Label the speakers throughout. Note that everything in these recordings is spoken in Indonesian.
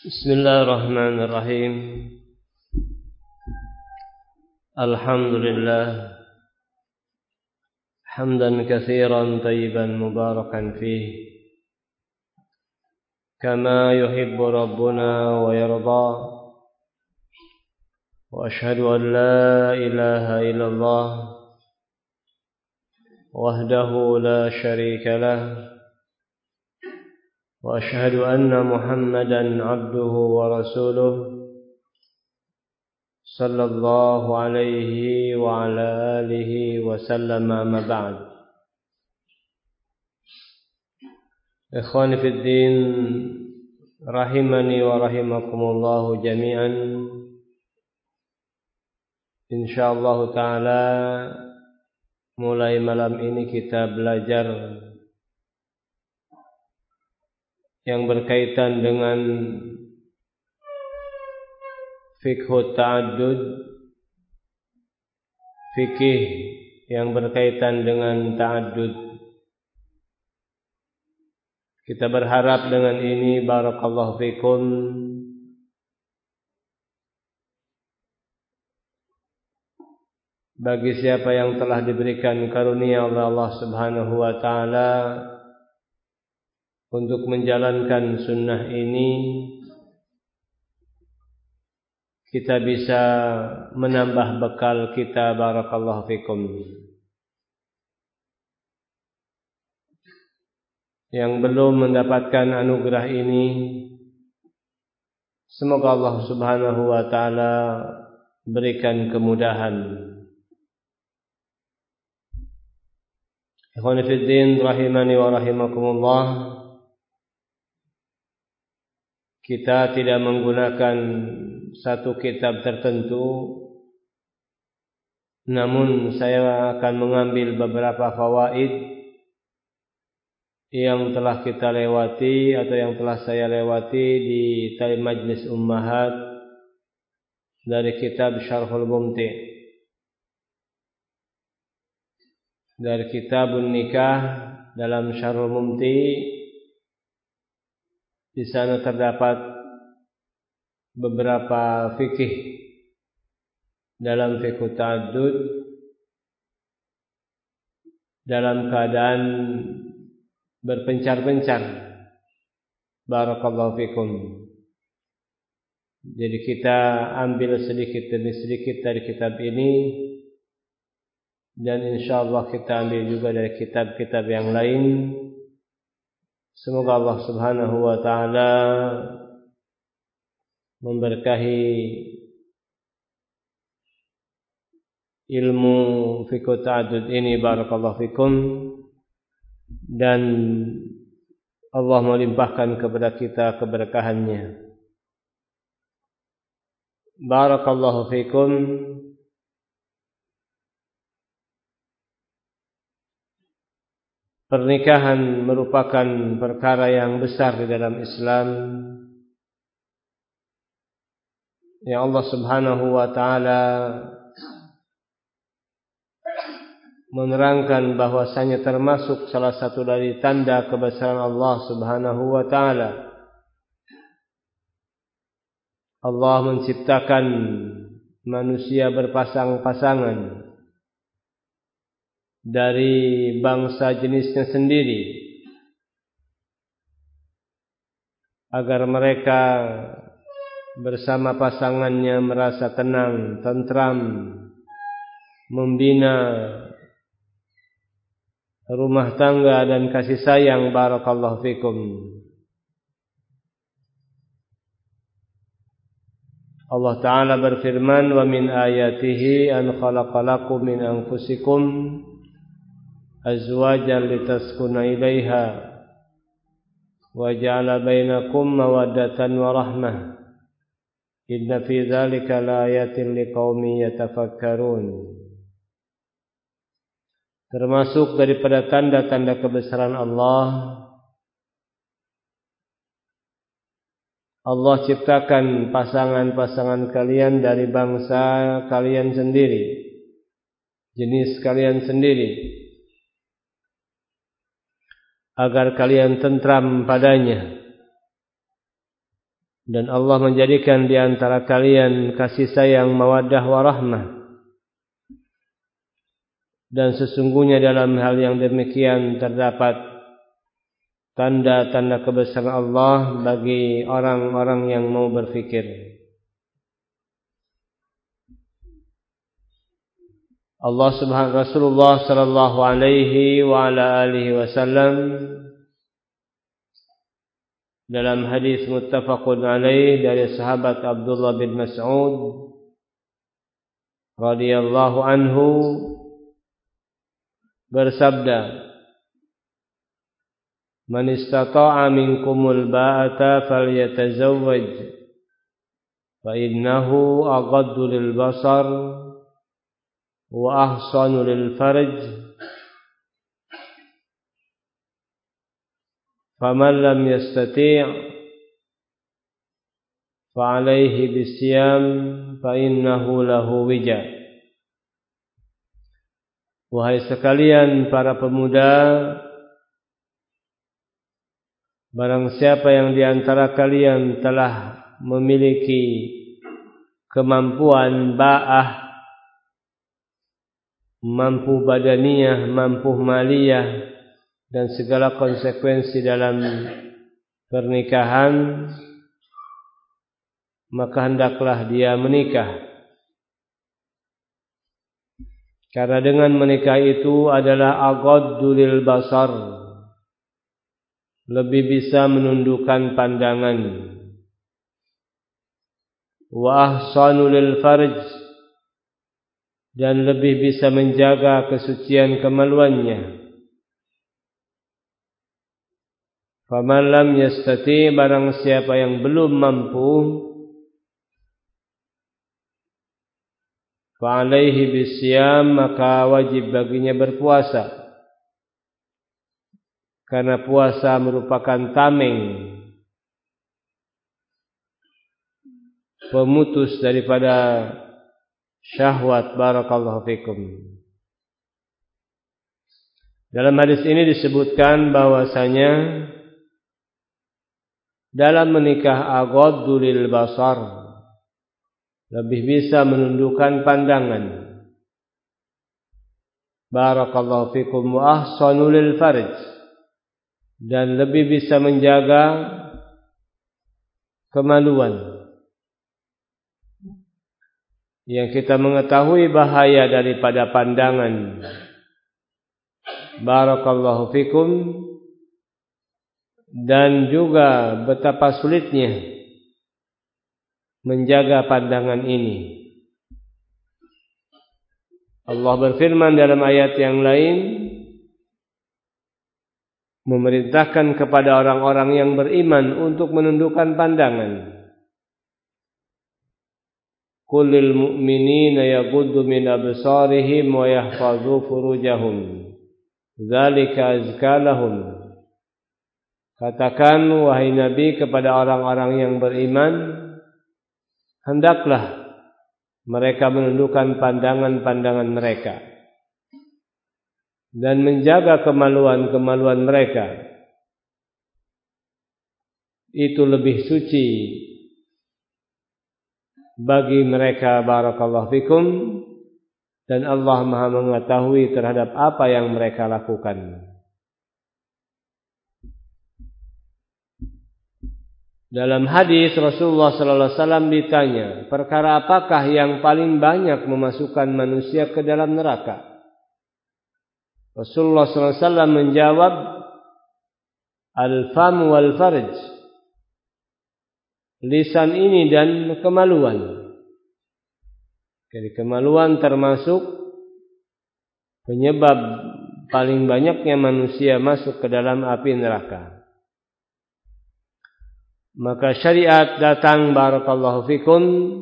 Speaker 1: Bismillahirrahmanirrahim. Alhamdulillah hamdan katsiran tayyiban mubarakan fihi kama yuhibbu rabbuna wa yarda. Wa ashhadu an la ilaha illallah wahdahu la syarika lah. وأشهد أن محمدا عبده ورسوله صلى الله عليه وعلى آله وسلم أما بعد. إخواني في الدين rahimani wa rahimakumullah jami'an. Insyaallah ta'ala mulai malam ini kita belajar yang berkaitan dengan fiqh ta'addud, fikih yang berkaitan dengan ta'addud. Kita berharap dengan ini barakallahu fikum bagi siapa yang telah diberikan karunia oleh Allah Subhanahu wa taala untuk menjalankan sunnah ini, kita bisa menambah bekal kita barakallahu fikum. Yang belum mendapatkan anugerah ini, semoga Allah Subhanahu wa taala berikan kemudahan. Ikhwani fid din rahimani wa rahimakumullah. Kita tidak menggunakan satu kitab tertentu, namun saya akan mengambil beberapa fawaid yang telah kita lewati atau yang telah saya lewati di majlis ummahat dari kitab Syarhul Mumti', dari kitabun nikah dalam Syarhul Mumti'. Di sana terdapat beberapa fikih dalam fiqh ta'addud dalam keadaan berpencar-pencar. Barakallahu fikum. Jadi kita ambil sedikit demi sedikit dari kitab ini, dan insyaallah kita ambil juga dari kitab-kitab yang lain. Semoga Allah Subhanahu wa taala memberkahi ilmu fiqh ta'addud ini barakallahu fikum, dan Allah melimpahkan kepada kita keberkahannya. Barakallahu fikum. Pernikahan merupakan perkara yang besar di dalam Islam, yang Allah Subhanahu wa taala menerangkan bahwasanya termasuk salah satu dari tanda kebesaran Allah Subhanahu wa taala. Allah menciptakan manusia berpasang-pasangan dari bangsa jenisnya sendiri, agar mereka bersama pasangannya merasa tenang, tentram, membina rumah tangga dan kasih sayang. Barakallahu fikum. Allah Ta'ala berfirman, wa min ayatihi an khalaqalakum min anfusikum azwajan litaskuna ilaiha wa ja'ala bainakum mawaddatan wa rahmah inna fi dzalika laayatin liqaumin yatafakkarun. Termasuk daripada tanda-tanda kebesaran Allah, Allah ciptakan pasangan-pasangan kalian dari bangsa kalian sendiri, jenis kalian sendiri, agar kalian tentram padanya. Dan Allah menjadikan di antara kalian kasih sayang, mawaddah warahmah. Dan sesungguhnya dalam hal yang demikian terdapat tanda-tanda kebesaran Allah bagi orang-orang yang mau berfikir. Rasulullah sallallahu alaihi wa ala alihi wasallam dalam hadis muttafaqun alaih dari sahabat Abdullah bin Mas'ud radhiyallahu anhu bersabda, "Man istata'a minkumul ba'ata falyatazawwaj fa innahu aghaddu lil basar wa ahsanu lil farj faman lam yastati' fa alayhi bisyam fa innahu lahu wija." Wahai sekalian para pemuda, barang siapa yang di antara kalian telah memiliki kemampuan ba'ah, mampu badaniyah, mampu maliyah, dan segala konsekuensi dalam pernikahan, maka hendaklah dia menikah. Karena dengan menikah itu adalah aghaddu lil basar, lebih bisa menundukkan pandangan, wa ahsanu lil farj, dan lebih bisa menjaga kesucian kemaluannya. Faman lam yastati, barang siapa yang belum mampu, fa alaihi bisyam, maka wajib baginya berpuasa. Karena puasa merupakan tameng, pemutus daripada syahwat. Barakallahu fikum. Dalam hadis ini disebutkan bahwasanya dalam menikah aghaddu lil basar, lebih bisa menundukkan pandangan. Barakallahu fikum. Wa ahsanu lil farj, dan lebih bisa menjaga kemaluan. Yang kita mengetahui bahaya daripada pandangan. Barakallahu fikum. Dan juga betapa sulitnya menjaga pandangan ini. Allah berfirman dalam ayat yang lain, memerintahkan kepada orang-orang yang beriman untuk menundukkan pandangan. Qul lil mu'minina yaghuddu min absarihim wa yahfazu furujahum, dzalika azka lahum. Katakan wahai Nabi kepada orang-orang yang beriman, hendaklah mereka menundukkan pandangan-pandangan mereka dan menjaga kemaluan-kemaluan mereka. Itu lebih suci bagi mereka. Barakallahu fikum. Dan Allah Maha mengetahui terhadap apa yang mereka lakukan. Dalam hadis Rasulullah sallallahu alaihi wasallam ditanya, perkara apakah yang paling banyak memasukkan manusia ke dalam neraka? Rasulullah sallallahu alaihi wasallam menjawab, al-fam wal farj, lisan ini dan kemaluan. Jadi kemaluan termasuk penyebab paling banyaknya manusia masuk ke dalam api neraka. Maka syariat datang, barakallahu fikum,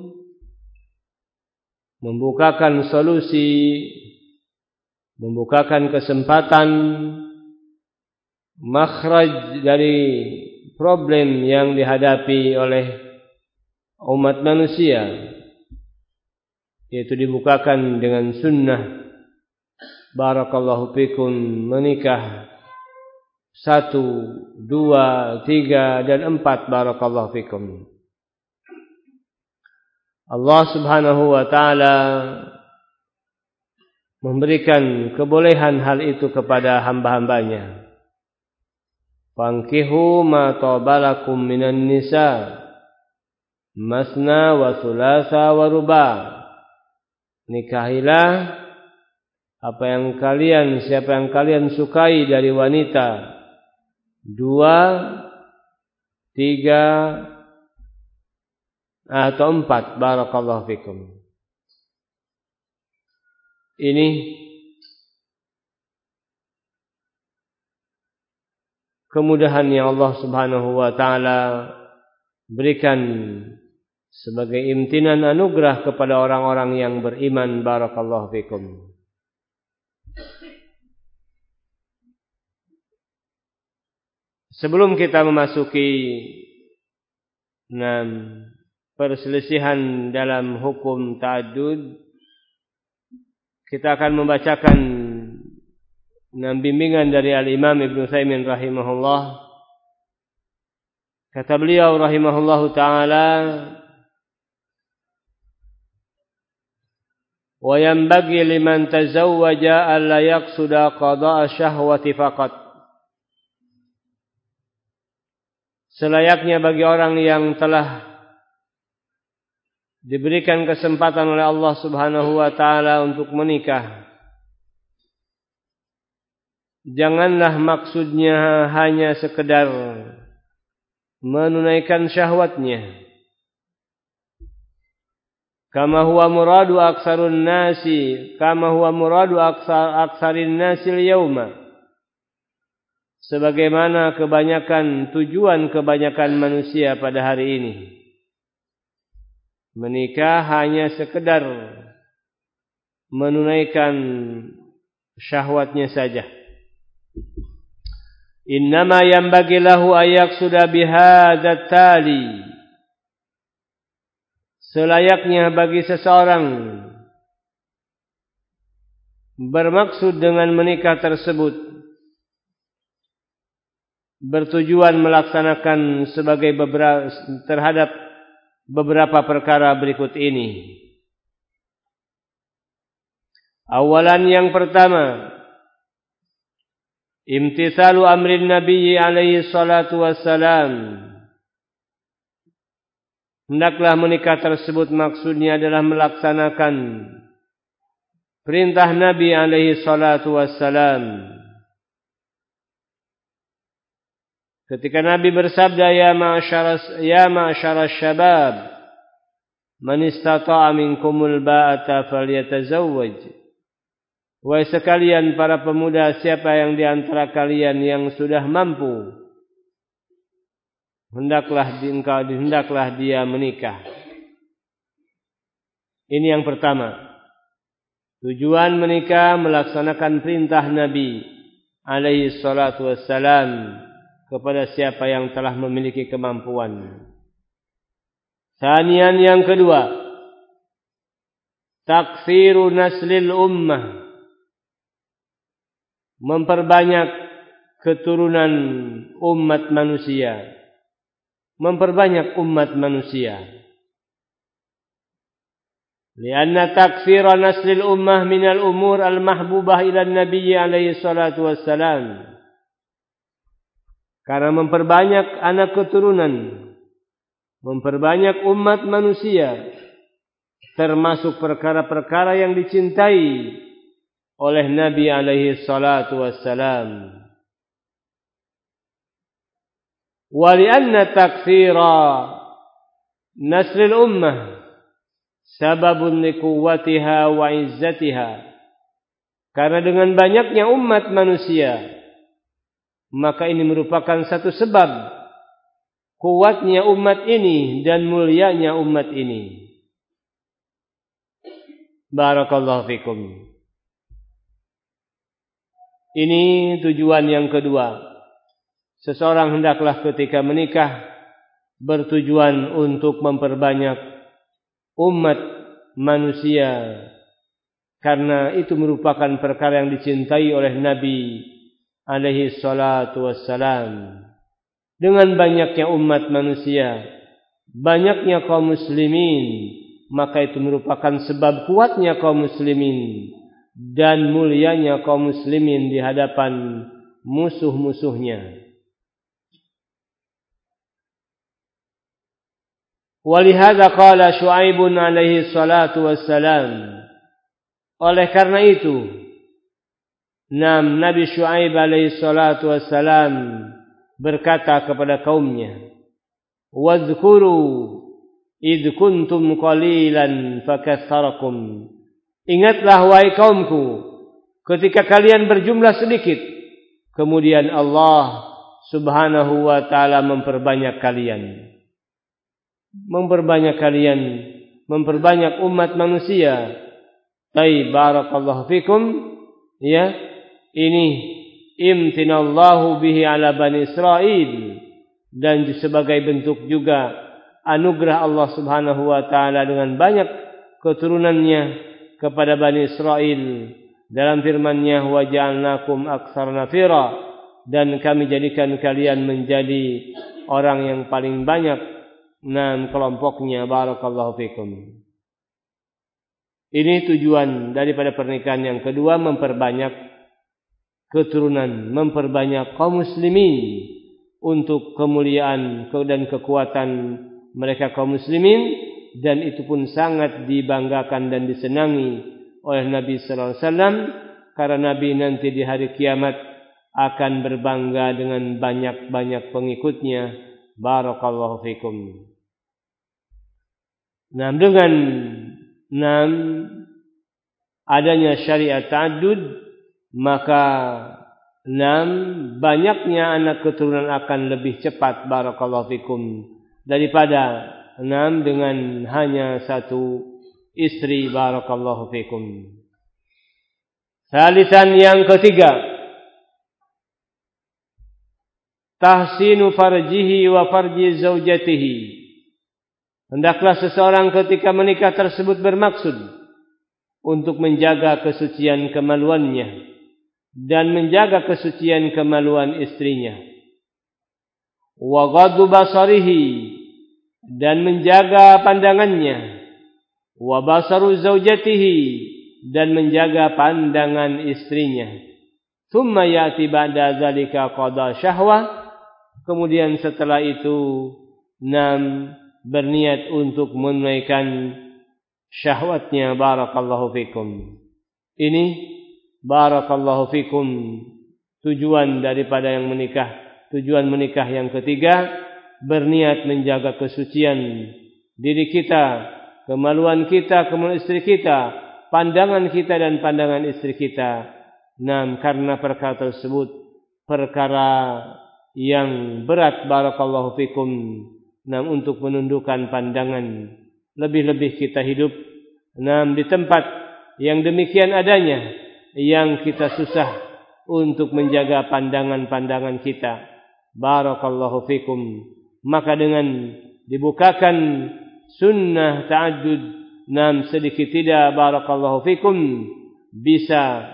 Speaker 1: membukakan solusi, membukakan kesempatan, makhraj dari problem yang dihadapi oleh umat manusia, yaitu dibukakan dengan sunnah. Barakallahu fikum, menikah 1, 2, 3, dan 4. Barakallahu fikum. Allah Subhanahu wa taala memberikan kebolehan hal itu kepada hamba-hambanya. Fankihu ma tabalakum minan nisa masna wa thulatha wa ruba. Nikahilah siapa yang kalian sukai dari wanita, 2, 3 atau 4. Barakallahu fikum. Ini kemudahan yang Allah Subhanahu wa taala berikan sebagai imtinan anugerah kepada orang-orang yang beriman. Barakallahu fikum. Sebelum kita memasuki perselisihan dalam hukum ta'addud, kita akan membacakan bimbingan dari Al-Imam Ibnu Utsaimin rahimahullah. Kata beliau rahimahullahu ta'ala, wa yanbaghi liman tazawwaja alla yaqsuda qada'a syahwati faqat. Selayaknya bagi orang yang telah diberikan kesempatan oleh Allah Subhanahu wa taala untuk menikah, janganlah maksudnya hanya sekedar menunaikan syahwatnya. Kama huwa muradu aktsarin nasi al-yauma. Sebagaimana tujuan kebanyakan manusia pada hari ini. Menikah hanya sekedar menunaikan syahwatnya saja. Innama yanbaghi lahu ayyaqsuda bihadzal tali. Selayaknya bagi seseorang bermaksud dengan menikah tersebut, bertujuan melaksanakan terhadap beberapa perkara berikut ini. Awalan, yang pertama, imtithalu amrin Nabi alaihi salatu wassalam. Hendaklah menikah tersebut maksudnya adalah melaksanakan perintah Nabi alaihi salatu wassalam. Ketika Nabi bersabda, ya ma'syara syabab, man istata'a minkumul ba'ata falyatazawwaj. Wahai sekalian para pemuda, siapa yang di antara kalian yang sudah mampu, hendaklah dia menikah. Ini yang pertama. Tujuan menikah melaksanakan perintah Nabi alaihi salatu wassalam kepada siapa yang telah memiliki kemampuan. Sanian, yang kedua, takfiru naslil ummah. Memperbanyak keturunan umat manusia. Memperbanyak umat manusia. Lianna takfira naslil ummah minal umur al-mahbubah ila Nabi alaihi salatu wassalam. Karena memperbanyak anak keturunan, memperbanyak umat manusia, termasuk perkara-perkara yang dicintai oleh Nabi alaihi salatu wassalam. Wa li'anna takfira naslil ummah sababun liquwwatiha wa izzatiha. Karena dengan banyaknya umat manusia, maka ini merupakan satu sebab kuatnya umat ini dan mulianya umat ini. Barakallahu fikum. Ini tujuan yang kedua. Seseorang hendaklah ketika menikah bertujuan untuk memperbanyak umat manusia, karena itu merupakan perkara yang dicintai oleh Nabi alaihi salatu wassalam. Dengan banyaknya umat manusia, banyaknya kaum muslimin, maka itu merupakan sebab kuatnya kaum muslimin dan mulianya kaum muslimin di hadapan musuh-musuhnya. Walihada qala Syu'aib alaihi salatu wassalam. Oleh karena itu, Nabi Syu'aib alaihi salatu wassalam berkata kepada kaumnya, "Wadhkuru id kuntum qalilan fakatsarakum." Ingatlah wahai kaumku, ketika kalian berjumlah sedikit, kemudian Allah Subhanahu wa taala memperbanyak kalian. Memperbanyak umat manusia. Baik, barakallahu fikum. Ya, ini imtinallahu bihi ala bani Israil, dan sebagai bentuk juga anugerah Allah Subhanahu wa taala dengan banyak keturunannya kepada bani Israil dalam firman-Nya, wa ja'alnakum aktsara nafira, dan kami jadikan kalian menjadi orang yang paling banyak kelompoknya. Barakallahu fikum. Ini tujuan daripada pernikahan yang kedua, memperbanyak keturunan, memperbanyak kaum muslimin untuk kemuliaan dan kekuatan mereka kaum muslimin, dan itu pun sangat dibanggakan dan disenangi oleh Nabi sallallahu alaihi wasallam, karena Nabi nanti di hari kiamat akan berbangga dengan banyak-banyak pengikutnya. Barakallahu fikum. Dengan adanya syariat ta'addud, maka banyaknya anak keturunan akan lebih cepat, barakallahu fikum, daripada dengan hanya satu istri. Barakallahu fikum. Salisan, yang ketiga, tahsinu farjihi wa farji zaujatihi. Hendaklah seseorang ketika menikah tersebut bermaksud untuk menjaga kesucian kemaluannya dan menjaga kesucian kemaluan istrinya. Wa ghaddu basarihi, dan menjaga pandangannya. Wa basaru zaujatihi, dan menjaga pandangan istrinya. Thumma ya'ti ba'da zalika qada syahwah. Kemudian setelah itu berniat untuk menunaikan syahwatnya. Barakallahu fikum. Ini barakallahu fikum tujuan daripada yang menikah. Tujuan menikah yang ketiga, berniat menjaga kesucian diri kita, kemaluan kita, kemaluan istri kita, pandangan kita dan pandangan istri kita. Karena perkara tersebut perkara yang berat, barakallahu fikum, untuk menundukkan pandangan. Lebih-lebih kita hidup di tempat yang demikian adanya, yang kita susah untuk menjaga pandangan-pandangan kita. Barakallahu fikum. Maka dengan dibukakan sunnah ta'addud, sedikit tidak, barakallahu fikum, bisa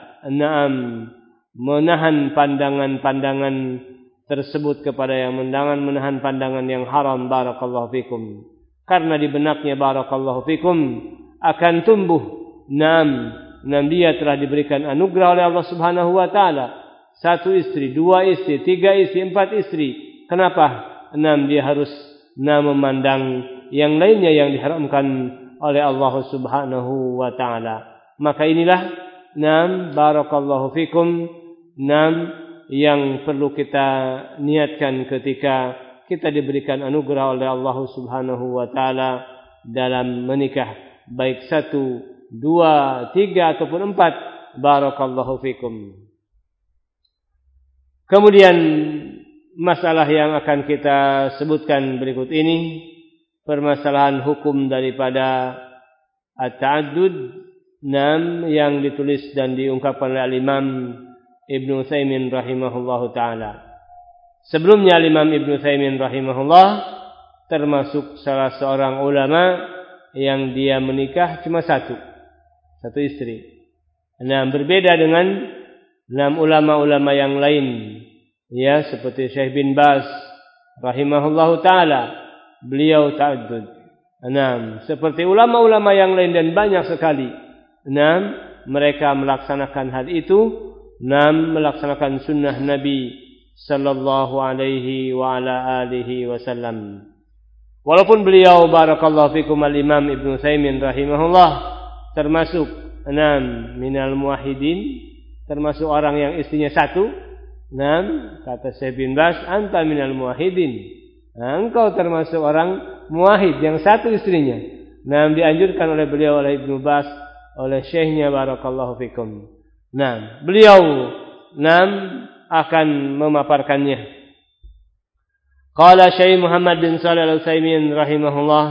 Speaker 1: menahan pandangan-pandangan tersebut kepada yang menahan pandangan yang haram. Barakallahu fikum. Karena di benaknya, barakallahu fikum, akan tumbuh dia telah diberikan anugerah oleh Allah Subhanahu wa taala, 1 istri, 2 istri, 3 istri, 4 istri. Kenapa dia harus memandang yang lainnya yang diharamkan oleh Allah Subhanahu wa taala? Maka inilah barakallahu fikum yang perlu kita niatkan ketika kita diberikan anugerah oleh Allah Subhanahu wa taala dalam menikah, baik 1, 2, 3 ataupun 4. Barakallahu fikum. Kemudian masalah yang akan kita sebutkan berikut ini, permasalahan hukum daripada at-ta'addud yang ditulis dan diungkapkan oleh Imam Ibnu Utsaimin rahimahullahu taala. Sebelumnya Imam Ibnu Utsaimin rahimahullah termasuk salah seorang ulama yang dia menikah cuma satu istri. Berbeda dengan ulama-ulama yang lain, ya, seperti Syekh bin Baz rahimahullahu taala, beliau ta'addud. Seperti ulama-ulama yang lain dan banyak sekali. Mereka melaksanakan hal itu. Melaksanakan sunnah Nabi sallallahu alaihi wa ala alihi wasallam. Walaupun beliau barakallahu fikum al-Imam Ibnu Utsaimin rahimahullah termasuk minal muwahhidin, termasuk orang yang istrinya satu. Kata Syekh bin Baz, anta minal muwahhidin. Engkau termasuk orang muwahhid yang satu istrinya. Dianjurkan oleh beliau, oleh Ibnu Baz, oleh syekhnya barakallahu fikum. Beliau akan memaparkannya. Qala Syekh Muhammad bin Shalih Al-Utsaimin rahimahullah.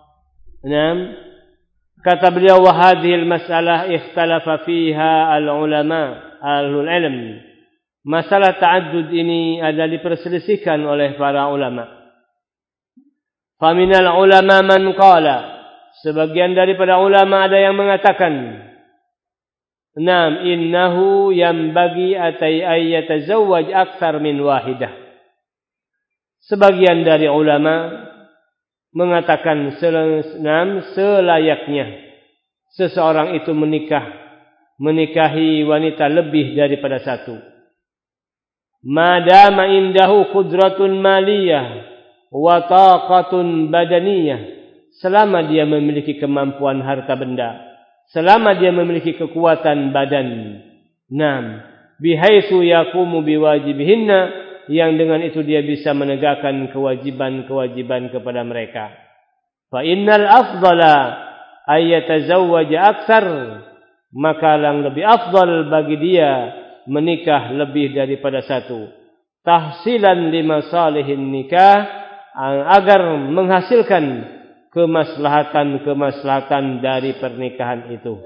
Speaker 1: Kata beliau, wa hadhil mas'alah ikhtalafa fiha al-ulama ahlul ilm. Masalah ta'addud ini adalah diperselisihkan oleh para ulama. Faminal ulama man qala, sebagian daripada ulama ada yang mengatakan, innahu yambagi ayyatazawwaj aktsar min wahidah. Sebagian dari ulama mengatakan selayaknya seseorang itu menikahi wanita lebih daripada satu. Madama indahu qudratun maliyah wa taqatun badaniyah, selama dia memiliki kemampuan harta benda, selama dia memiliki kekuatan badan. Bihaitsu yaqumu biwajibihinna, yang dengan itu dia bisa menegakkan kewajiban-kewajiban kepada mereka. Fa innal afdala ayyatazawwaja aktsar, maka yang lebih afdal bagi dia menikah lebih daripada satu. Tahsilan limasalihin nikah, agar menghasilkan kemaslahatan dari pernikahan itu.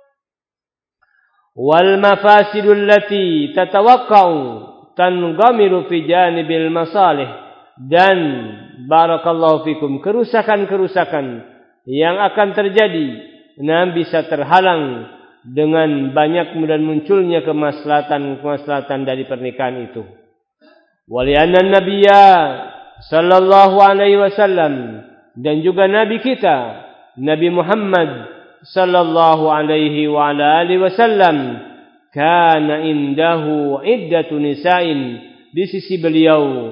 Speaker 1: Wal mafasidul lati tatawaqqa'u tanghamiru fi janibil masalih, dan barakallahu fikum kerusakan-kerusakan yang akan terjadi bisa terhalang dengan banyak dan munculnya kemaslahatan dari pernikahan itu. Walianna nabiyya sallallahu alaihi wasallam, dan juga nabi kita Nabi Muhammad sallallahu alaihi wa ala alihi wasallam, kana indahu iddatu nisa'in, di sisi beliau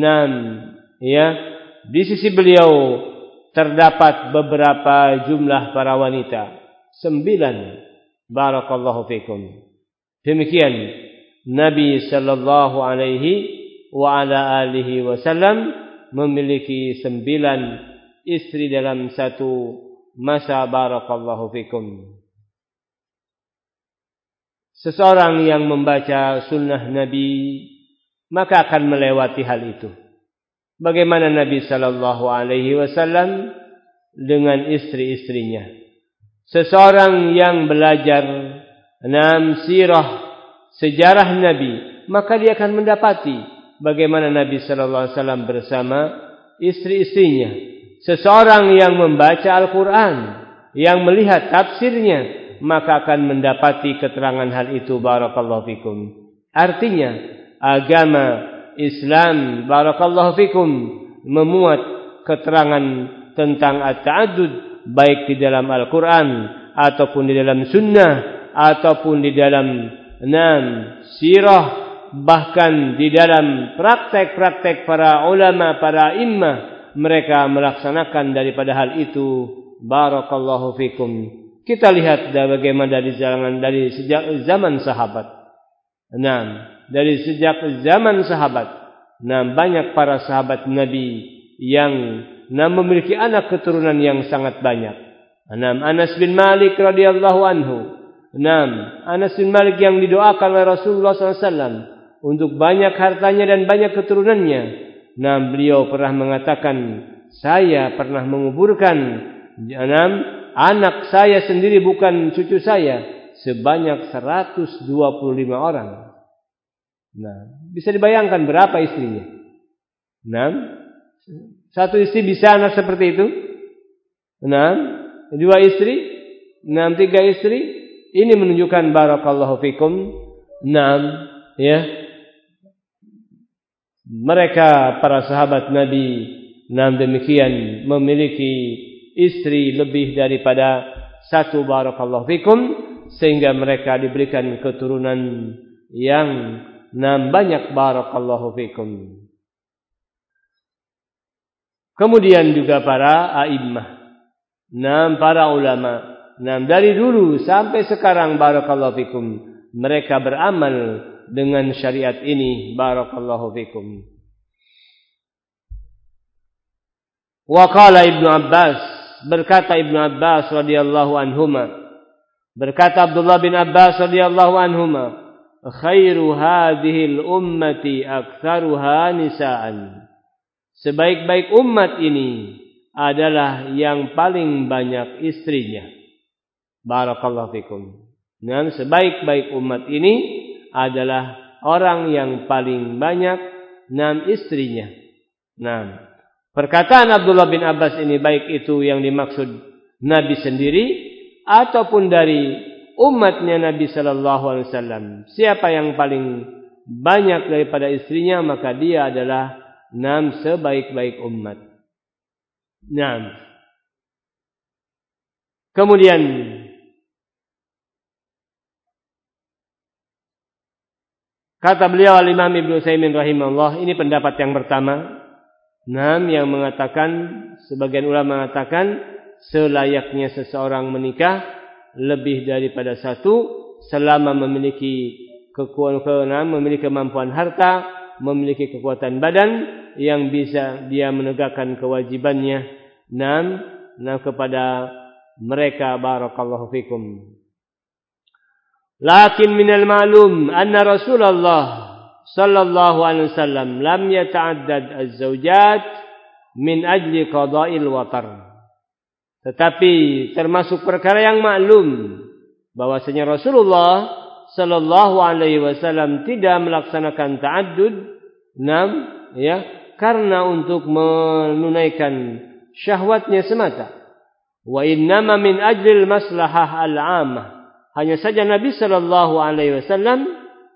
Speaker 1: di sisi beliau terdapat beberapa jumlah para wanita, 9. Barakallahu fikum. Demikian Nabi sallallahu alaihi wa ala alihi wasallam memiliki 9 istri dalam satu masa. Barakallahu fikum. Seseorang yang membaca sunnah Nabi maka akan melewati hal itu. Bagaimana Nabi sallallahu alaihi wasallam dengan istri-istrinya. Seseorang yang belajar sirah, sejarah Nabi, maka dia akan mendapati bagaimana Nabi sallallahu alaihi wasallam bersama istri-istrinya. Seseorang yang membaca Al-Qur'an, yang melihat tafsirnya, maka akan mendapati keterangan hal itu. Barakallahu fikum. Artinya agama Islam barakallahu fikum memuat keterangan tentang at-ta'addud, baik di dalam Al-Quran ataupun di dalam sunnah ataupun di dalam sirah, bahkan di dalam praktek-praktek para ulama, para imam, mereka melaksanakan daripada hal itu. Barakallahu fikum. Kita lihat bagaimana dari sejak zaman sahabat. Dari sejak zaman sahabat, banyak para sahabat Nabi yang memiliki anak keturunan yang sangat banyak. Anas bin Malik radhiyallahu anhu. Anas bin Malik yang didoakan oleh Rasulullah SAW untuk banyak hartanya dan banyak keturunannya. Beliau pernah mengatakan, saya pernah menguburkan anak saya sendiri, bukan cucu saya, sebanyak 125 orang. Bisa dibayangkan berapa istrinya? Satu istri bisa anak seperti itu? 2 istri? 3 istri? Ini menunjukkan barakallahu fikum. Mereka para sahabat Nabi demikian memiliki istri lebih daripada satu, barakallahu fikum, sehingga mereka diberikan keturunan yang banyak, barakallahu fikum. Kemudian juga para a'immah, para ulama, dari dulu sampai sekarang, barakallahu fikum, mereka beramal dengan syariat ini, barakallahu fikum. Wa qala Ibnu Abbas, berkata Ibnu Abbas radhiyallahu anhuma, berkata Abdullah bin Abbas radhiyallahu anhuma, khairu hadhil ummati aktsaruha nisaan. Sebaik-baik umat ini adalah yang paling banyak istrinya. Barakallahu fikum. Dan sebaik-baik umat ini adalah orang yang paling banyak istrinya. Perkataan Abdullah bin Abbas ini, baik itu yang dimaksud Nabi sendiri ataupun dari umatnya Nabi sallallahu alaihi wasallam. Siapa yang paling banyak daripada istrinya, maka dia adalah sebaik-baik umat. Kemudian kata beliau Al-Imam Ibnu Utsaimin rahimahullah, ini pendapat yang pertama, yang mengatakan, sebagian ulama mengatakan selayaknya seseorang menikah lebih daripada satu selama memiliki memiliki kemampuan harta, memiliki kekuatan badan yang bisa dia menegakkan kewajibannya kepada mereka, barakallahu fikum. Lakin minal ma'lum anna Rasulullah sallallahu alaihi wasallam lam yata'addad az-zawjat min ajli qada'il watar. Tetapi termasuk perkara yang maklum bahwasanya Rasulullah sallallahu alaihi wasallam tidak melaksanakan ta'addud karena untuk menunaikan syahwatnya semata. Wa innama min ajlil maslahah al-'ammah. Hanya saja Nabi sallallahu alaihi wasallam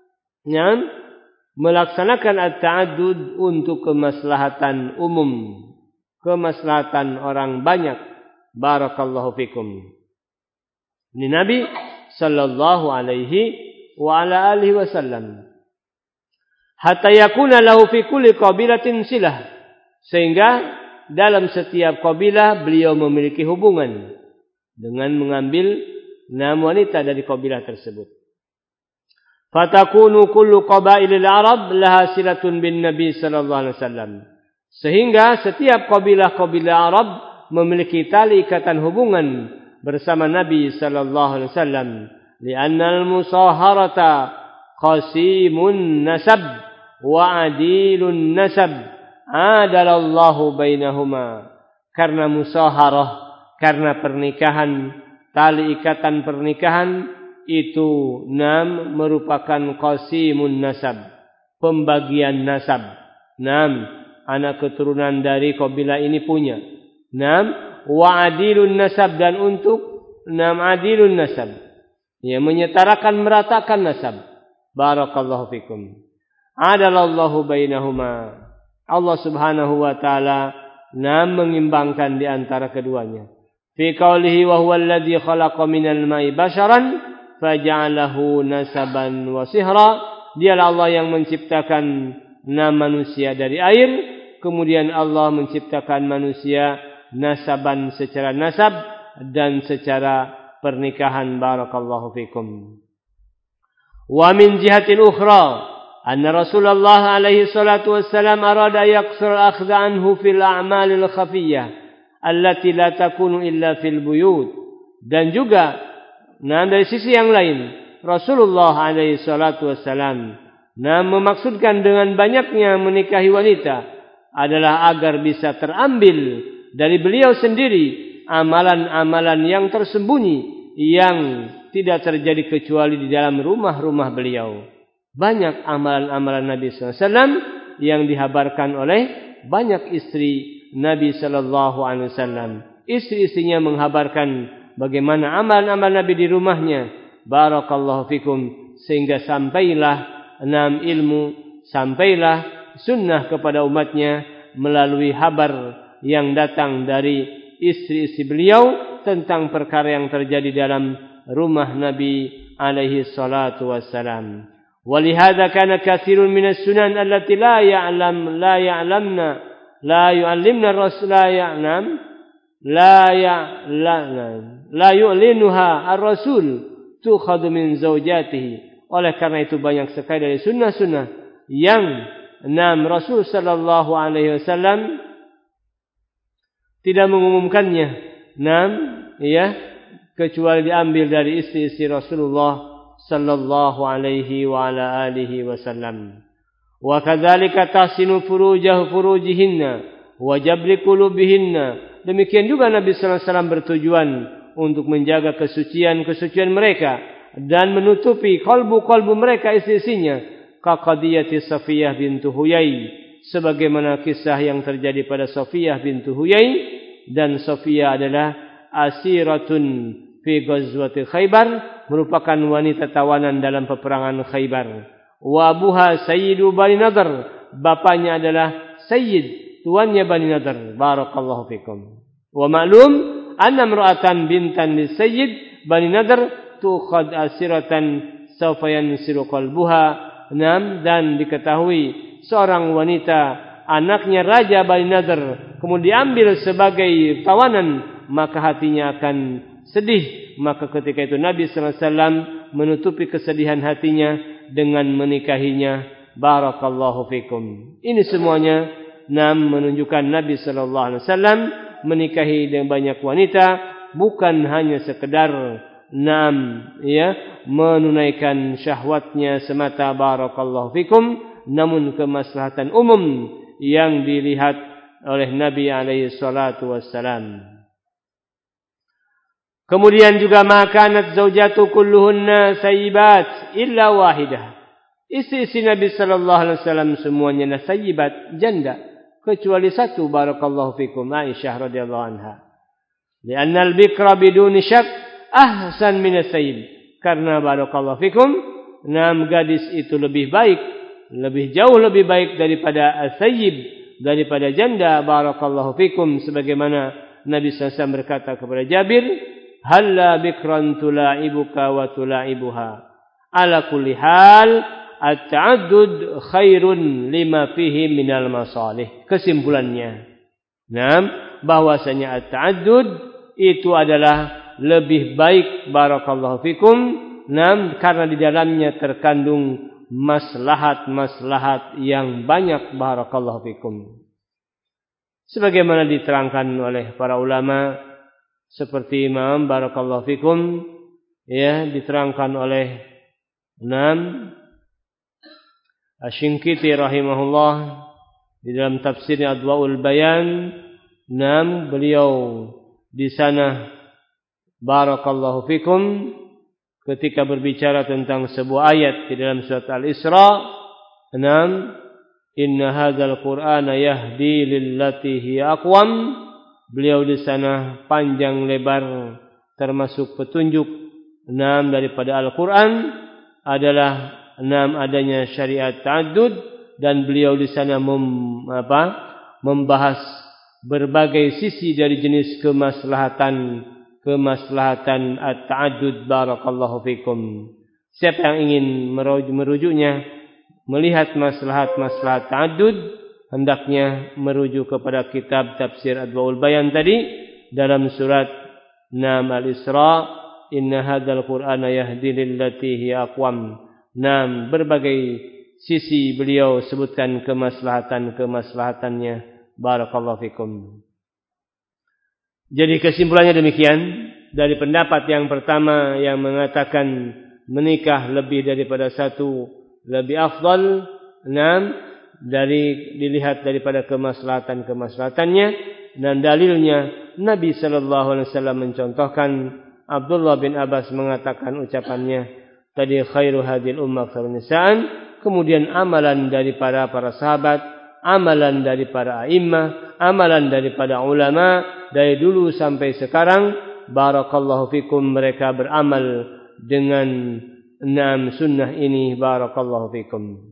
Speaker 1: melaksanakan at-ta'addud untuk kemaslahatan umum, kemaslahatan orang banyak. Barakallahu fikum. Ini Nabi sallallahu alaihi wa ala alihi wasallam. Hatta yakuna lahu fi kulli qabilatin silah. Sehingga dalam setiap kabilah beliau memiliki hubungan dengan mengambil wanita dari kabilah tersebut. Fatakunu kullu qabailil Arab laha silatun bin Nabi sallallahu alaihi wasallam. Sehingga setiap kabilah-kabilah Arab memiliki tali ikatan hubungan bersama Nabi sallallahu alaihi wasallam. Li'anna al-musaharata qasimun nasab wa adilun nasab adalallahu bainahuma. Karena musaharah, karena pernikahan, tali ikatan pernikahan itu merupakan qasimun nasab, pembagian nasab. Anak keturunan dari kabilah ini punya. Wa adilun nasab, dan untuk adilun nasab, menyetarakan, meratakan nasab. Barakallahu fikum. Adalallahu bainahuma. Allah subhanahu wa ta'ala mengimbangkan di antara keduanya. Fi qawlihi wa huwa alladhi khalaqa minal ma'i basharan faja'alahu nasaban wa sihra. Dialah Allah yang menciptakan manusia dari air, kemudian Allah menciptakan manusia nasaban secara nasab dan secara pernikahan. Barakallahu fikum. Wa min jihatin ukhra anna Rasulullah alaihi salatu wassalam arada yaqsur akhdha anhu fil a'malil khafiyyah allati la takunu illa fil buyut. Dan juga dari sisi yang lain, Rasulullah alaihi salatu wassalam memaksudkan dengan banyaknya menikahi wanita adalah agar bisa terambil dari beliau sendiri amalan-amalan yang tersembunyi yang tidak terjadi kecuali di dalam rumah-rumah beliau. Banyak amalan-amalan Nabi SAW yang dihabarkan oleh banyak istri Nabi SAW. Istri-istrinya menghabarkan bagaimana amal-amal Nabi di rumahnya. Barakallahu fikum. Sehingga sampailah ilmu, sampailah sunnah kepada umatnya melalui habar yang datang dari istri-istri beliau tentang perkara yang terjadi dalam rumah Nabi alaihi salatu wassalam. Walihada kana katsirun minas sunan allati la yu'allimna rasul la yu'linuha ar-rasul tukhadhu min zaujatihi. Oleh karena itu banyak sekali dari sunnah-sunnah yang Rasul sallallahu alaihi wasallam tidak mengumumkannya. Kecuali diambil dari istri-istri Rasulullah sallallahu alaihi wa ala alihi wasallam. Wa kadzalika tahsinu furujihinna wa jabri qulubihinna. Demikian juga Nabi sallallahu alaihi wasallam bertujuan untuk menjaga kesucian mereka dan menutupi kalbu mereka istri-istrinya. Kaqadiyati Safiyah bintu Huyai, sebagaimana kisah yang terjadi pada Safiyah bintu Huyai, dan Safiyah adalah asiratun fi ghazwati Khaybar, merupakan wanita tawanan dalam peperangan Khaybar. Wa abuha sayyidu Bani Nadhr, bapaknya adalah sayyid, tuannya Bani Nadhr. Barakallahu fikum. Wa ma'lum anna imra'atan bintan li sayyid Bani Nadhr tukhad asiratan sawfa yansiru qalbuha. Dan diketahui seorang wanita anaknya Raja Bani Nadhr kemudian diambil sebagai tawanan, maka hatinya akan sedih. Maka ketika itu Nabi sallallahu alaihi wasallam menutupi kesedihan hatinya dengan menikahinya. Barakallahu fikum. Ini semuanya menunjukkan Nabi sallallahu alaihi wasallam menikahi dengan banyak wanita bukan hanya sekedar menunaikan syahwatnya semata. Barakallahu fikum. Namun kemaslahatan umum yang dilihat oleh Nabi alaihi salatu wassalam. Kemudian juga makanat zaujatu kulluhunna sayyibat illa wahidah. Istri-istri Nabi sallallahu alaihi wasallam semuanya sayyibat, janda, kecuali satu. Barakallahu fikum, Aisyah radhiyallahu anha. Li'anna al-bikra biduni syak ahsan min as-sayyib. Karena barakallahu fikum, gadis itu lebih baik, jauh lebih baik daripada as-sayyib, daripada janda. Barakallahu fikum, sebagaimana Nabi sallallahu alaihi wasallam berkata kepada Jabir, halla bikran tula'ibuka wa tula'ibuha. Ala kulli hal at-ta'addud khairun lima fihi minal masalih. Kesimpulannya, bahwasanya at-ta'addud itu adalah lebih baik. Barakallahu fikum. Karena di dalamnya terkandung maslahat yang banyak. Barakallahu fikum. Sebagaimana diterangkan oleh para ulama seperti Imam barakallahu fikum, diterangkan oleh Asy-Syinkiti rahimahullah di dalam tafsirnya Adwaul Bayan. Beliau di sana barakallahu fikum ketika berbicara tentang sebuah ayat di dalam surat Al-Isra, inna hadzal qur'ana yahdi lillati hiya aqwam. Beliau di sana panjang lebar termasuk petunjuk daripada Al-Qur'an adalah adanya syariat ta'addud, dan beliau di sana membahas berbagai sisi dari jenis kemaslahatan at-ta'addud. Barakallahu fikum. Siapa yang ingin merujuknya, melihat maslahat ta'addud, hendaknya merujuk kepada kitab tafsir Adwaul Bayan tadi dalam surat Al-Isra, inna hadzal qur'ana yahdi lillati hiya aqwam. Berbagai sisi beliau sebutkan kemaslahatannya. Barakallahu fikum. Jadi kesimpulannya demikian dari pendapat yang pertama yang mengatakan menikah lebih daripada satu lebih afdal, dilihat daripada kemaslahatannya, dan dalilnya Nabi sallallahu alaihi wasallam mencontohkan Abdullah bin Abbas mengatakan ucapannya tadi, khairu hadil ummah aktsaru nisaan. Kemudian amalan daripada para sahabat, amalan dari para a'immah, amalan daripada ulama dari dulu sampai sekarang. Barakallahu fikum, mereka beramal dengan 6 sunnah ini. Barakallahu fikum.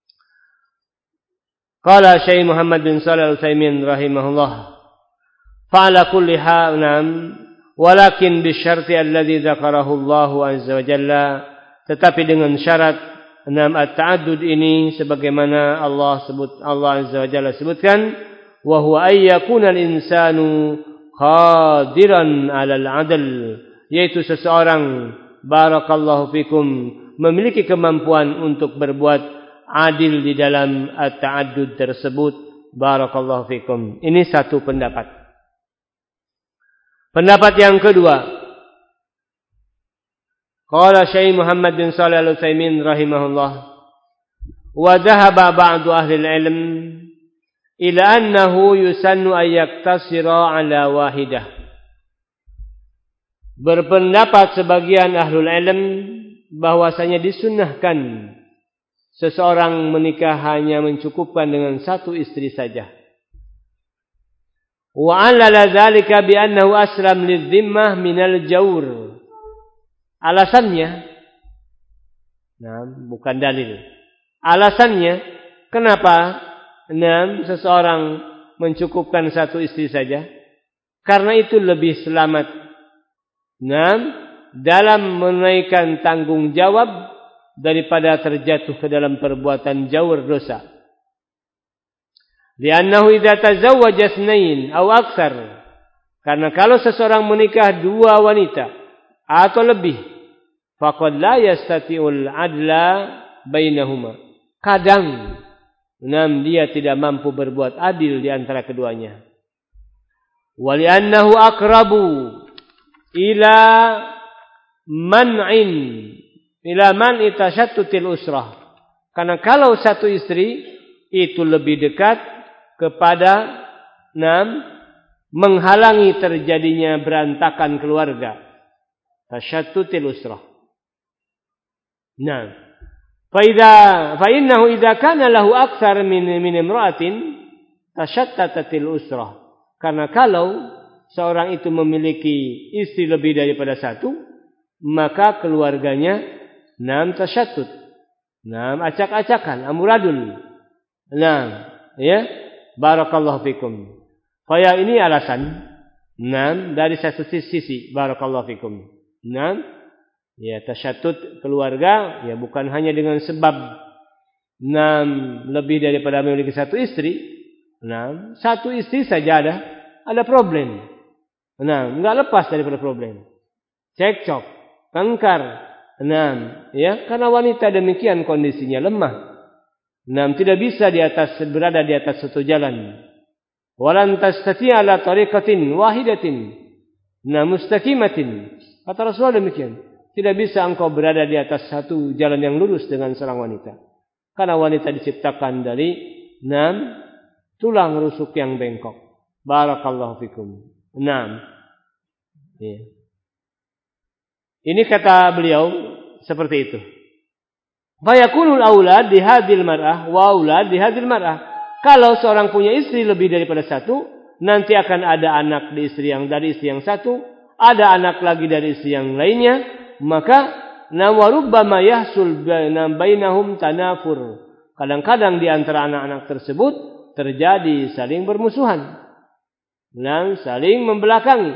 Speaker 1: Qala Syekh Muhammad bin Shalih Al-Utsaimin rahimahullah, Fa'ala kulli hal walakin bisyarti alladhi dzakarahu Allah azza wa jalla, tetapi dengan syarat at-ta'addud ini sebagaimana Allah azza wa jalla sebutkan, wa huwa ayyakuna al-insanu qadiran 'alal 'adl, yaitu seseorang barakallahu fikum memiliki kemampuan untuk berbuat adil di dalam at-ta'addud tersebut. Barakallahu fikum. Ini satu pendapat. Pendapat yang kedua, qala Syekh Muhammad bin Shalih Al-Utsaimin rahimahullah, wa dhahaba ba'du ahli al-'ilm ila annahu yusannu an yaktasira 'ala wahidah. Berpendapat sebagian ahlul ilm bahwasanya disunnahkan seseorang menikah hanya mencukupkan dengan satu istri saja. Wa 'allala dzalika bi annahu aslam lidh-dhimmah minal jawr. Alasannya, bukan dalil. Alasannya kenapa seseorang mencukupkan satu istri saja? Karena itu lebih selamat dalam menunaikan tanggung jawab daripada terjatuh ke dalam perbuatan jawr, dosa. Li'annahu idza tazawwaja itsnain aw aktsar, karena kalau seseorang menikah dua wanita atau lebih, faqad la yastati'ul adla bainahuma. Kadang dia tidak mampu berbuat adil di antara keduanya. Wa li'annahu aqrabu ila man'i tashattutil usrah. Karena kalau satu istri itu lebih dekat kepada menghalangi terjadinya berantakan keluarga. Tashattutil usrah. Fa innahu idza kana lahu aktsar min imra'atin tashattatatil usrah. Karena kalau seorang itu memiliki istri lebih daripada satu, maka keluarganya tasyattut. Acak-acakan, amuradul. Barakallahu fikum. Faya ini alasan dari satu sisi, barakallahu fikum. Tasyattut keluarga bukan hanya dengan sebab lebih daripada memiliki satu istri. Satu istri saja ada problem. Enggak lepas daripada problem. Cekcok, tengkar. Karena wanita demikian kondisinya lemah. Tidak bisa berada di atas satu jalan. Walan tastati'a ala tariqatin wahidatin mustaqimatin. Kata Rasulullah demikian. Tidak bisa engkau berada di atas satu jalan yang lurus dengan seorang wanita. Karena wanita diciptakan dari tulang rusuk yang bengkok. Barakallahu fikum. Ini kata beliau seperti itu. Fayakunul aulad di hadil mar'ah wa aulad di hadil mar'ah. Kalau seorang punya istri lebih daripada satu, nanti akan ada anak dari istri yang satu, ada anak lagi dari istri yang lainnya, maka nawarubbama yahsul bainahum tanafur. Kadang-kadang di antara anak-anak tersebut terjadi saling bermusuhan. Saling membelakangi.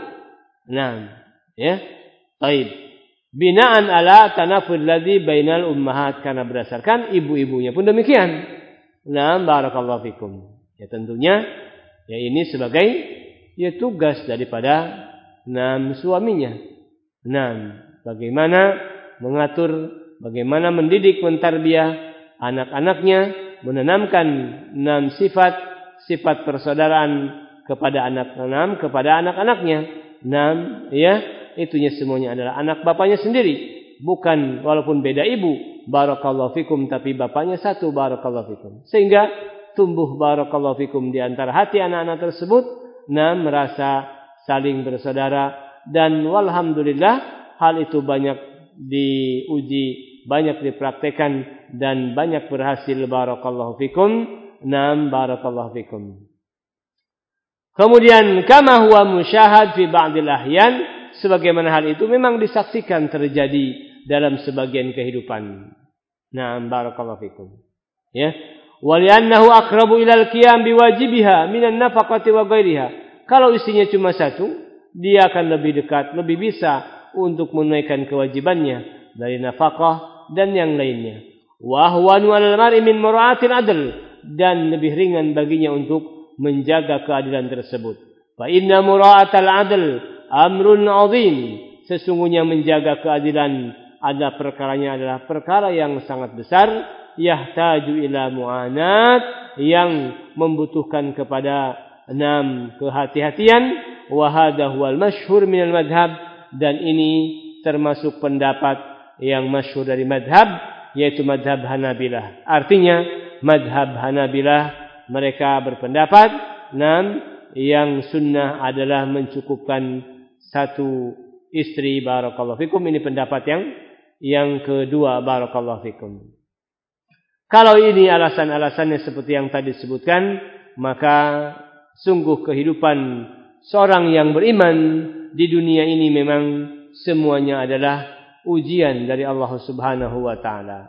Speaker 1: Baik. Binaan ala tanafur ladzi bainal ummahat, karena berdasarkan ibu-ibunya pun demikian. Barakallahu fikum. Tentunya ini sebagai tugas daripada suaminya. Bagaimana mengatur, bagaimana mendidik, mentarbiyah anak-anaknya, menanamkan sifat persaudaraan kepada anak-anaknya. Itunya semuanya adalah anak bapaknya sendiri, bukan walaupun beda ibu, barakallahu fikum, tapi bapaknya satu, barakallahu fikum. Sehingga tumbuh barakallahu fikum di antara hati anak-anak tersebut, merasa saling bersaudara, dan walhamdulillah hal itu banyak diuji, banyak dipraktekan, dan banyak berhasil, barakallahu fikum. Barakallahu fikum. Kemudian kama huwa musyahad fi ba'dil ahyan, sebagaimana hal itu memang disaksikan terjadi dalam sebagian kehidupan. Barakallahu fikum. Waliannahu aqrabu ilal qiyam biwajibiha minan nafaqati wa ghairiha. Kalau istrinya cuma satu, dia akan lebih dekat, lebih bisa untuk menunaikan kewajibannya dari nafkah dan yang lainnya. Wa ahwanu 'alal mar'i min mura'atil 'adl, dan lebih ringan baginya untuk menjaga keadilan tersebut. Fa inna mura'atal 'adl amrun 'azim. Sesungguhnya menjaga keadilan adalah perkara yang sangat besar, yahtaju ila mu'anat, yang membutuhkan kepada kehati-hatian. Wa hadha huwal masyhur minal madhab, dan ini termasuk pendapat yang masyhur dari madhab, yaitu madhab Hanabilah. Artinya madhab Hanabilah mereka berpendapat yang sunnah adalah mencukupkan satu istri. Barakallahu fikum. Ini pendapat yang kedua. Barakallahu fikum. Kalau ini alasan-alasannya seperti yang tadi disebutkan, maka sungguh kehidupan seorang yang beriman di dunia ini memang semuanya adalah ujian dari Allah Subhanahu wa taala.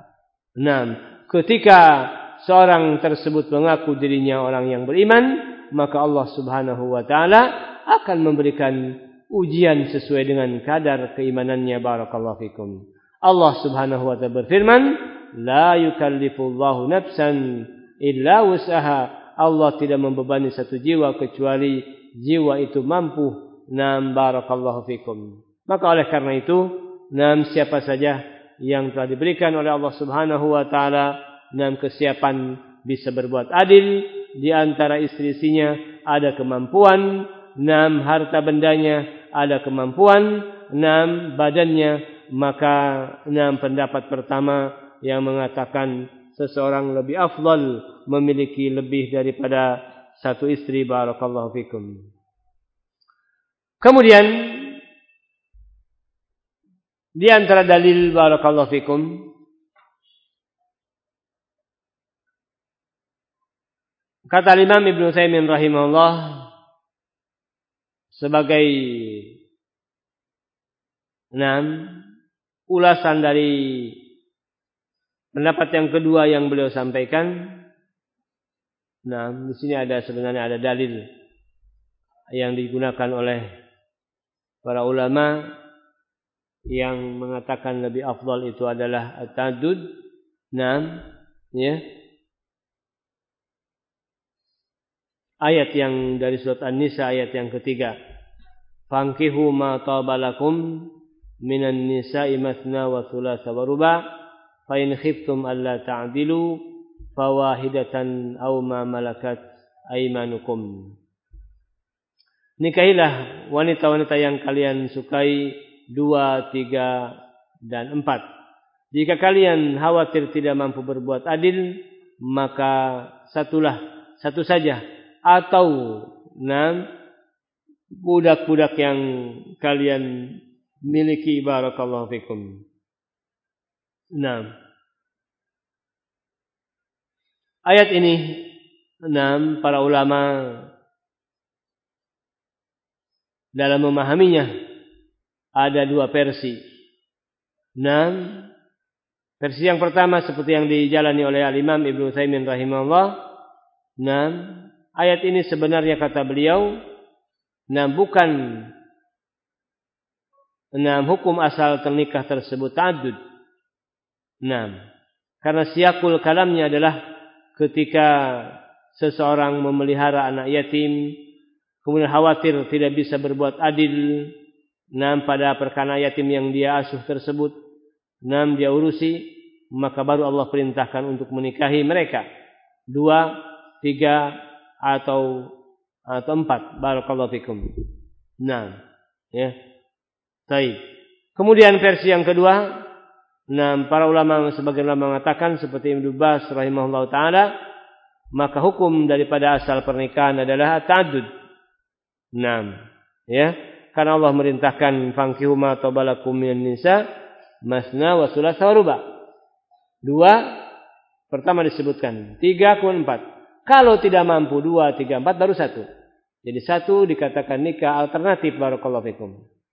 Speaker 1: Ketika seorang tersebut mengaku dirinya orang yang beriman, maka Allah Subhanahu wa taala akan memberikan ujian sesuai dengan kadar keimanannya. Barakallahu fikum. Allah Subhanahu wa taala berfirman, la yukallifullahu nafsan illa wus'aha. Allah tidak membebani satu jiwa kecuali jiwa itu mampu. Barakallahu fikum. Maka oleh karena itu, siapa saja yang telah diberikan oleh Allah Subhanahu wa taala kesiapan bisa berbuat adil di antara istri-istrinya, ada kemampuan, harta bendanya ada kemampuan, badannya, maka pendapat pertama yang mengatakan seseorang lebih afdal memiliki lebih daripada satu istri. Barakallahu fikum. Kemudian di antara dalil, barakallahu fikum, kata Imam Ibnu Utsaimin rahimahullah sebagai ulasan dari pendapat yang kedua yang beliau sampaikan. Di sini sebenarnya ada dalil yang digunakan oleh para ulama yang mengatakan lebih afdal itu adalah at-ta'addud. Ayat yang dari surat An-Nisa, ayat yang ketiga. Fankihu ma taba lakum minan nisa'i mathna wa thulatha wa ruba' fa in khiftum alla ta'dilu fawahidatan aw ma malakat aymanukum. Nikahilah wanita-wanita yang kalian sukai, 2, 3, dan 4. Jika kalian khawatir tidak mampu berbuat adil, maka satu saja, atau budak-budak yang kalian miliki. Barakallahu fikum. Ayat ini para ulama dalam memahaminya ada dua versi. Versi yang pertama seperti yang dijalani oleh Al-Imam Ibnu Utsaimin rahimahullah. Ayat ini sebenarnya kata beliau, bukan hukum asal ternikah tersebut ta'addud. Karena siyakul kalamnya adalah ketika seseorang memelihara anak yatim, kemudian khawatir tidak bisa berbuat adil pada perkara yatim yang dia asuh tersebut, dia urusi, maka baru Allah perintahkan untuk menikahi mereka 2, 3, atau 4. Barakallahu fikum. Baik. Kemudian versi yang kedua, para ulama sebagian ulama mengatakan seperti Ibnu Baz rahimahullah taala, maka hukum daripada asal pernikahan adalah ta'addud. Karena Allah merintahkan fankihu ma tabalakum minan nisa masna wa thulatha wa ruba'. 2 pertama disebutkan, 3 kemudian 4. Kalau tidak mampu 2, 3, 4 baru 1. Jadi 1 dikatakan nikah alternatif. Barakallahu fikum.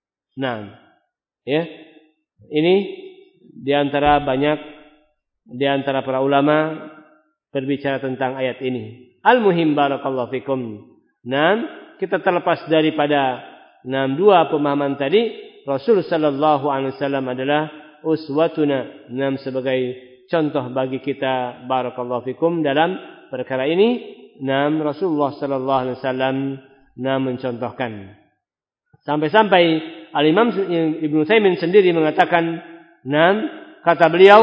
Speaker 1: Ini di antara para ulama berbicara tentang ayat ini. Al-muhim, barakallahu fikum. kita terlepas daripada dua pemahaman tadi, Rasul sallallahu alaihi wasallam adalah uswatuna, sebagai contoh bagi kita, barakallahu fikum, dalam perkara ini. Rasulullah sallallahu alaihi wasallam mencontohkan. Sampai-sampai Al-Imam Ibnu Utsaimin sendiri mengatakan, kata beliau,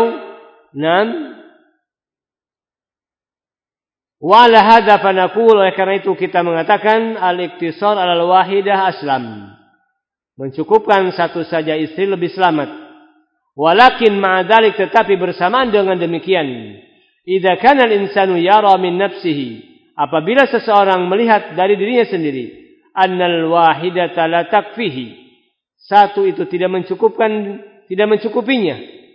Speaker 1: wa la hadza fa naqul, oleh karena itu kita mengatakan al-iktisar 'alal wahidah aslam. Mencukupkan satu saja istri lebih selamat. Walakin ma'adzalik, tetapi bersamaan dengan demikian, idza kana al-insanu yara min nafsihi, apabila seseorang melihat dari dirinya sendiri, annal wahidata la takfihi, satu itu tidak mencukupinya.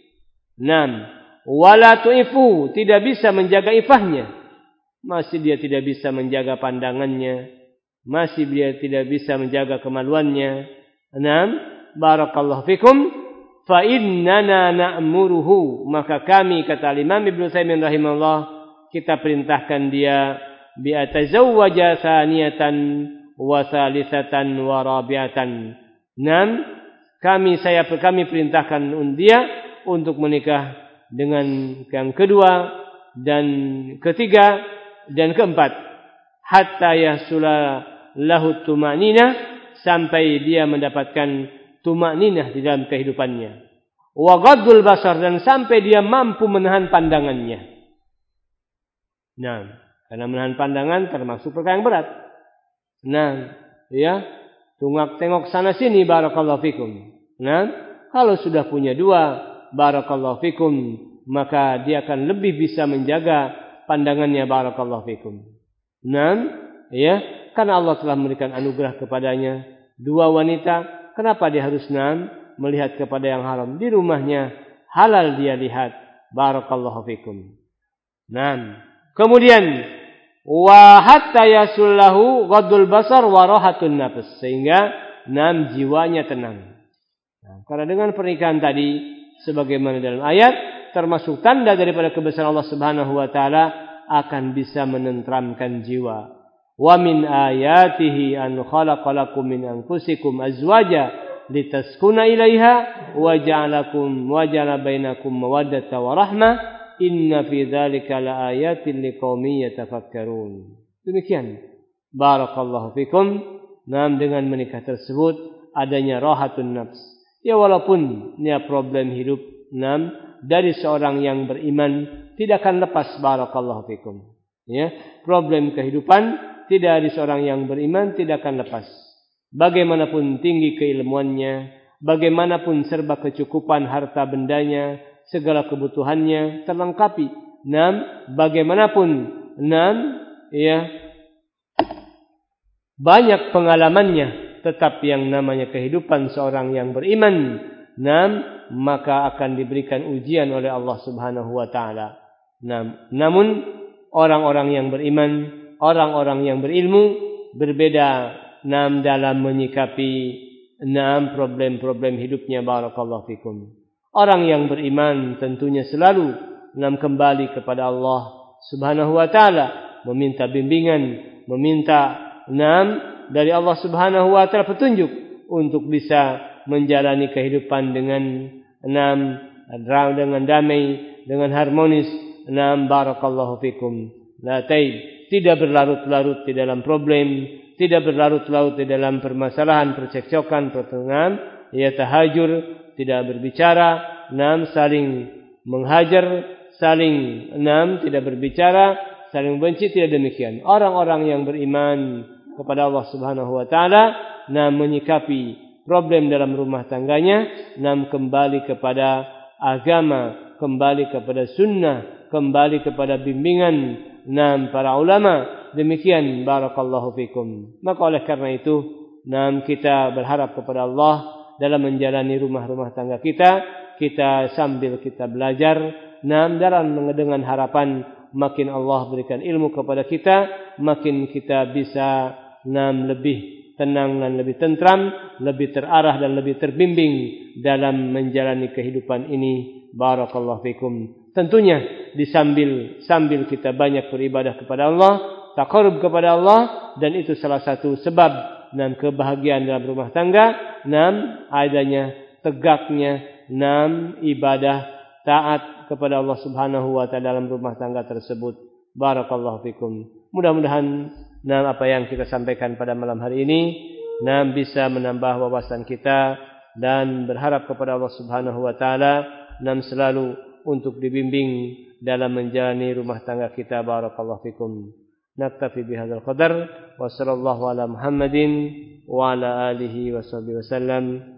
Speaker 1: Wala tu'ifu, tidak bisa menjaga ifahnya. Masih dia tidak bisa menjaga pandangannya, masih dia tidak bisa menjaga kemaluannya. Barakallahu fikum, fa innana na'muruhu, maka kami, kata Imam Ibnu Utsaimin rahimahullah, kita perintahkan dia bi atazawwaja tsaniyatan wa tsalitsatan wa rabi'atan. Kami perintahkan dia untuk menikah dengan yang kedua dan ketiga dan keempat, hatta yahsula lahu tumanina, sampai dia mendapatkan tumaninah di dalam kehidupannya, wa ghaddul basar, dan sampai dia mampu menahan pandangannya. Karena menahan pandangan termasuk perkara yang berat. Tungak tengok sana sini, barakallahu fikum. Kalau sudah punya dua, barakallahu fikum, maka dia akan lebih bisa menjaga pandangannya, barakallahu fikum. Karena Allah telah memberikan anugerah kepadanya dua wanita, kenapa dia harus melihat kepada yang haram? Di rumahnya halal dia lihat, barakallahu fikum. Kemudian wa hatta yasullahu ghaddul basar wa rahatun nafs, sehingga jiwanya tenang. Karena dengan pernikahan tadi, sebagaimana dalam ayat, termasuk tanda daripada kebesaran Allah Subhanahu wa taala, akan bisa menenteramkan jiwa. Wa min ayatihi an khalaqalakum min anfusikum azwaja litaskuna ilaiha wa ja'ala bainakum mawaddatan wa rahmah, inna fi dzalika laayatin liqaumin yatafakkarun. Demikian, barakallahu fikum. Dengan menikah tersebut adanya rahatun nafs. Ya, walaupun problem hidup dari seorang yang beriman tidak akan lepas, barakallahu fikum. Problem kehidupan tidak dari seorang yang beriman tidak akan lepas. Bagaimanapun tinggi keilmuannya, bagaimanapun serba kecukupan harta bendanya, segala kebutuhannya terlengkapi. Bagaimanapun banyak pengalamannya, tetap yang namanya kehidupan seorang yang beriman, maka akan diberikan ujian oleh Allah Subhanahu wa taala. Namun orang-orang yang beriman, orang-orang yang berilmu berbeda dalam menyikapi problem-problem hidupnya, barakallahu fikum. Orang yang beriman tentunya selalu kembali kepada Allah Subhanahu wa taala, meminta bimbingan, meminta dari Allah Subhanahu wa taala petunjuk untuk bisa menjalani kehidupan dengan damai, dengan harmonis. Barakallahu fikum. Tidak berlarut-larut di dalam problem, tidak berlarut-larut di dalam permasalahan, percekcokan, pertengahan, tahajur, tidak berbicara, saling menghajar, saling tidak berbicara, saling benci, tidak demikian. Orang-orang yang beriman kepada Allah Subhanahu wa taala menyikapi problem dalam rumah tangganya, kembali kepada agama, kembali kepada sunnah, kembali kepada bimbingan para ulama. Demikian, barakallahu fikum. Maka oleh karena itu, kita berharap kepada Allah dalam menjalani rumah-rumah tangga kita sambil kita belajar, dengan harapan makin Allah berikan ilmu kepada kita, makin kita bisa lebih tenang dan lebih tentram, lebih terarah dan lebih terbimbing dalam menjalani kehidupan ini. Barakallahu fikum. Tentunya sambil kita banyak beribadah kepada Allah, taqarrub kepada Allah, dan itu salah satu sebab dan kebahagiaan dalam rumah tangga. 6. Adanya tegaknya 6 ibadah taat kepada Allah Subhanahu wa taala dalam rumah tangga tersebut. Barakallahu fikum. Mudah-mudahan apa yang kita sampaikan pada malam hari ini bisa menambah wawasan kita, dan berharap kepada Allah Subhanahu wa taala selalu untuk dibimbing dalam menjalani rumah tangga kita. Barakallahu fikum. Naktafi bihadzal qadar wa sallallahu ala Muhammadin wa ala alihi wa sahbihi wasallam.